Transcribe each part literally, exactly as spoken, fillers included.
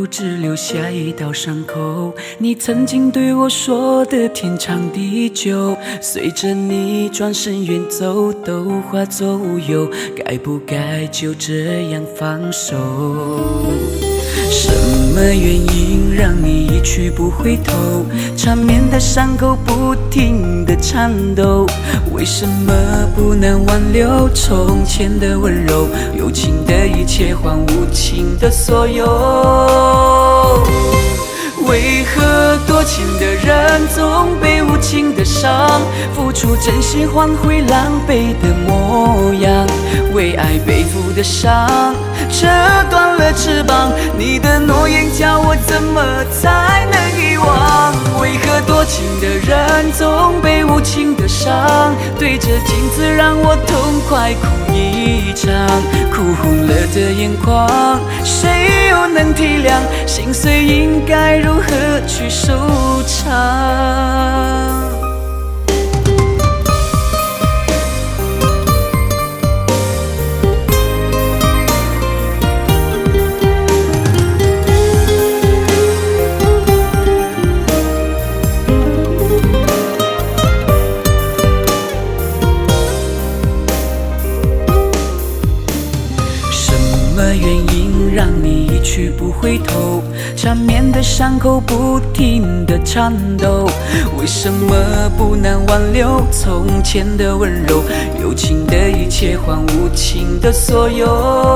只留下一道伤口。你曾经对我说的天长地久，随着你转身远走，都化作乌有。该不该就这样放手？什么原因让你一去不回头？缠绵的伤口不停地颤抖，为什么不能挽留从前的温柔？有情的一切换无情的所有。为何多情的人总被无情的伤？付出真心换回狼狈的模样，为爱背负的伤，折断了翅膀。你的诺言叫我怎么才能遗忘？为何多情的人总被无情的伤？对着镜子让我痛快哭一场，哭红了的眼眶，谁又能体谅？心碎应该如何去收场？让你一去不回头，缠绵的伤口不停地颤抖，为什么不能挽留从前的温柔？有情的一切换无情的所有。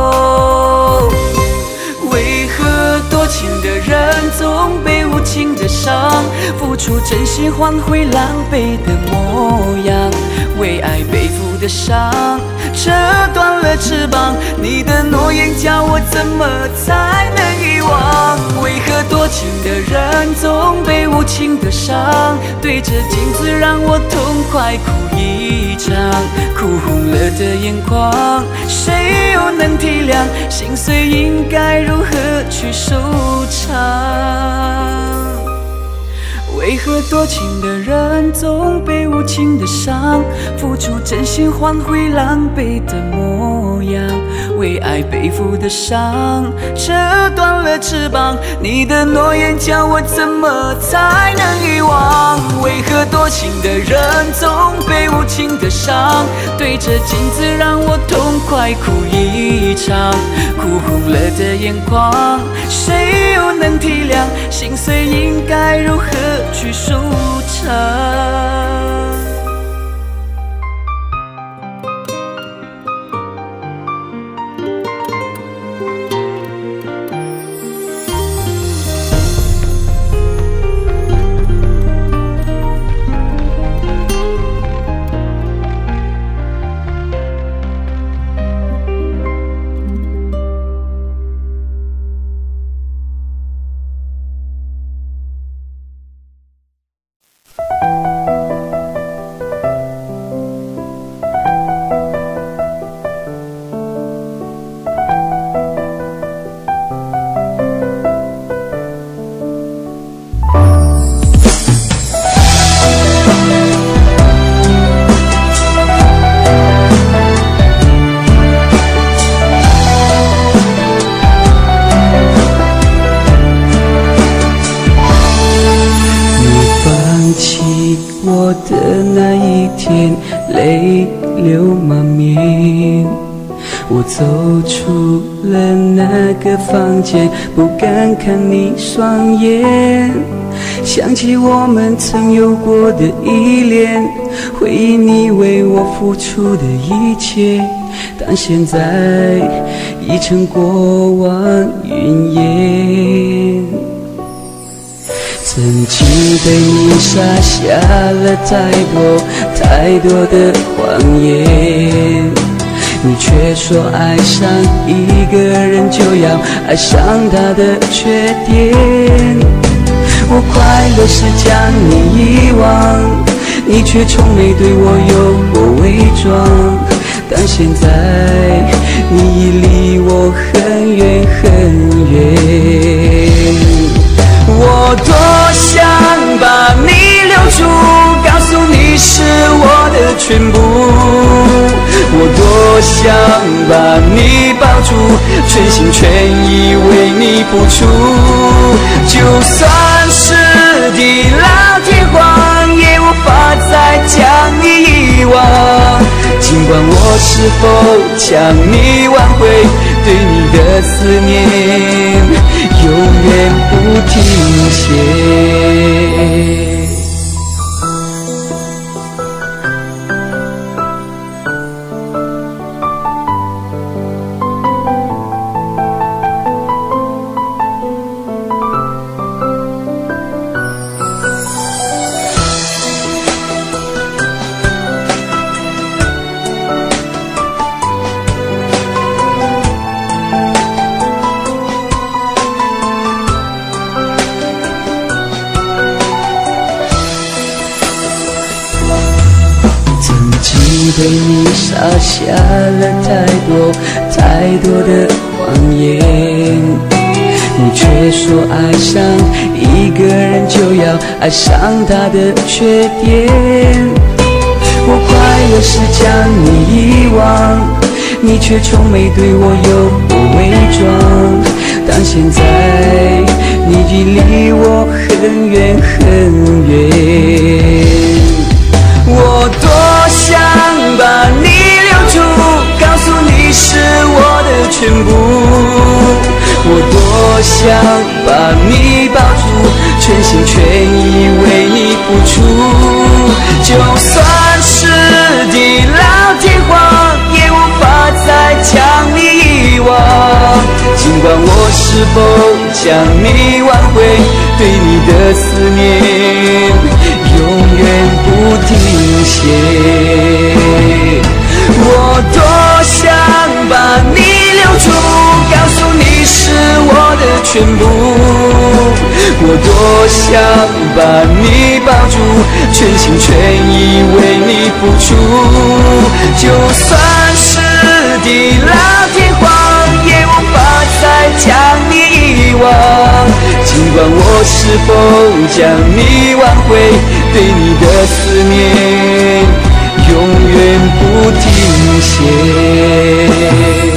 为何多情的人总被无情的伤？付出真心换回狼狈的模样，为爱背负的伤，折断了翅膀。你的诺言叫我怎么才能遗忘？为何多情的人总被无情的伤？对着镜子让我痛快哭一场，哭红了的眼眶，谁又能体谅？心碎应该如何去收场？为何多情的人总被无情的伤？付出真心换回狼狈的模样，为爱背负的伤，折断了翅膀。你的诺言叫我怎么才能遗忘？为何多情的人总被无情的伤？对着镜子让我痛快哭一场，哭红了的眼眶，谁又能体谅？心碎应该如何去收场？我的那一天，泪流满面，我走出了那个房间，不敢看你双眼，想起我们曾有过的依恋，回忆你为我付出的一切，但现在已成过往云烟。曾经对你撒下了太多太多的谎言，你却说爱上一个人就要爱上他的缺点。我快乐是将你遗忘，你却从没对我有过伪装，但现在你已离我很远很远。我多想把你留住，告诉你是我的全部，我多想把你抱住，全心全意为你付出。 就算是地老天荒，也无法再将你遗忘。尽管我是否将你挽回，对你的思念永远不停歇。对你撒下了太多太多的谎言，你却说爱上一个人就要爱上他的缺点。我快要是将你遗忘，你却从没对我有过伪装。但现在你已离我很远很远，我多想把你留住，告诉你是我的全部。我多想把你抱住，全心全意为你付出。就算是地老天荒，也无法再将你遗忘。尽管我是否将你挽回，对你的思念永远不停歇。我多想把你留住，告诉你是我的全部。我多想把你抱住，全心全意为你付出。就算是地老天荒，也无法再将你遗忘。尽管我是否将你挽回，对你的思念永远不停歇。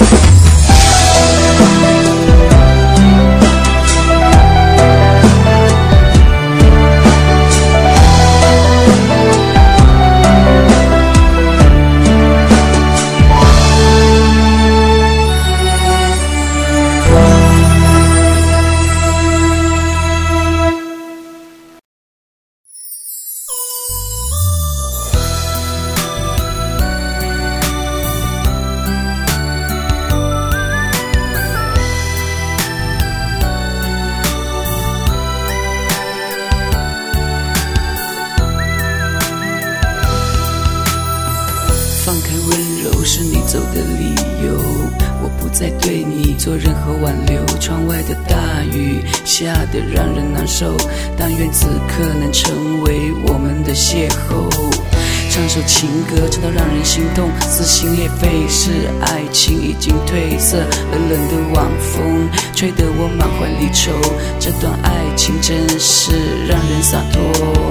放开温柔是你走的理由，我不再对你做任何挽留。窗外的大雨下得让人难受，但愿此刻能成为我们的邂逅。唱首情歌唱到让人心痛，撕心裂肺是爱情已经褪色，冷冷的晚风吹得我满怀离愁，这段爱情真是让人洒脱。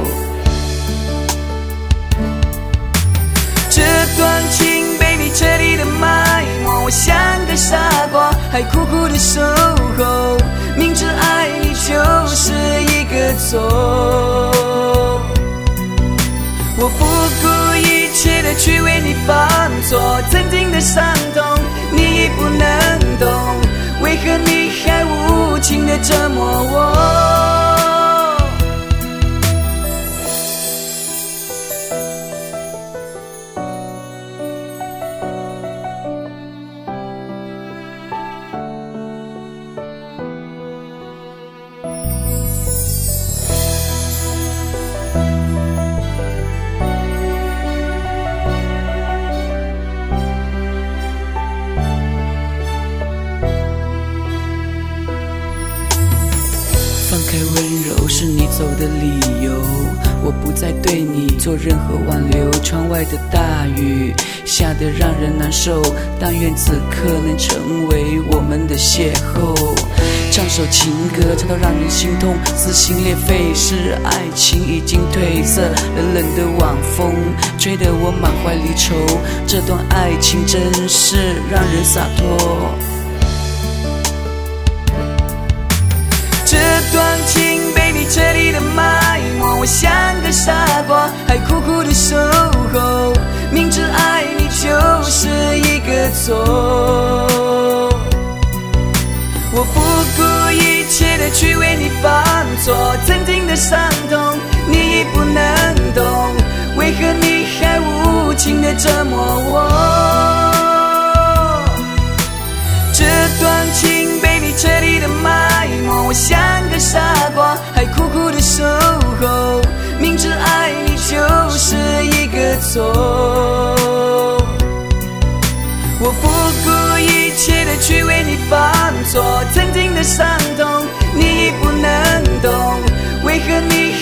这段情被你彻底的埋没，我像个傻瓜，还苦苦的守候，明知爱你就是一个错。我不顾一切的去为你犯错，曾经的伤痛你已不能懂，为何你还无情的折磨我？放开温柔是你走的理由，我不再对你做任何挽留。窗外的大雨下得让人难受，但愿此刻能成为我们的邂逅。唱首情歌唱到让人心痛，撕心裂肺是爱情已经褪色，冷冷的晚风吹得我满怀离愁，这段爱情真是让人洒脱。 这段情被你彻底的埋没，我像个傻瓜，还苦苦的守候，明知爱你就是一个错。我不顾一切的去为你犯错，曾经的伤痛你已不能懂，为何你还无情的折磨我？这段情被你彻底的埋没，我像个傻瓜，还苦苦的守候，明知爱你就是一个错。我不顾一切的去为你犯错，曾经的伤痛你已不能懂，为何你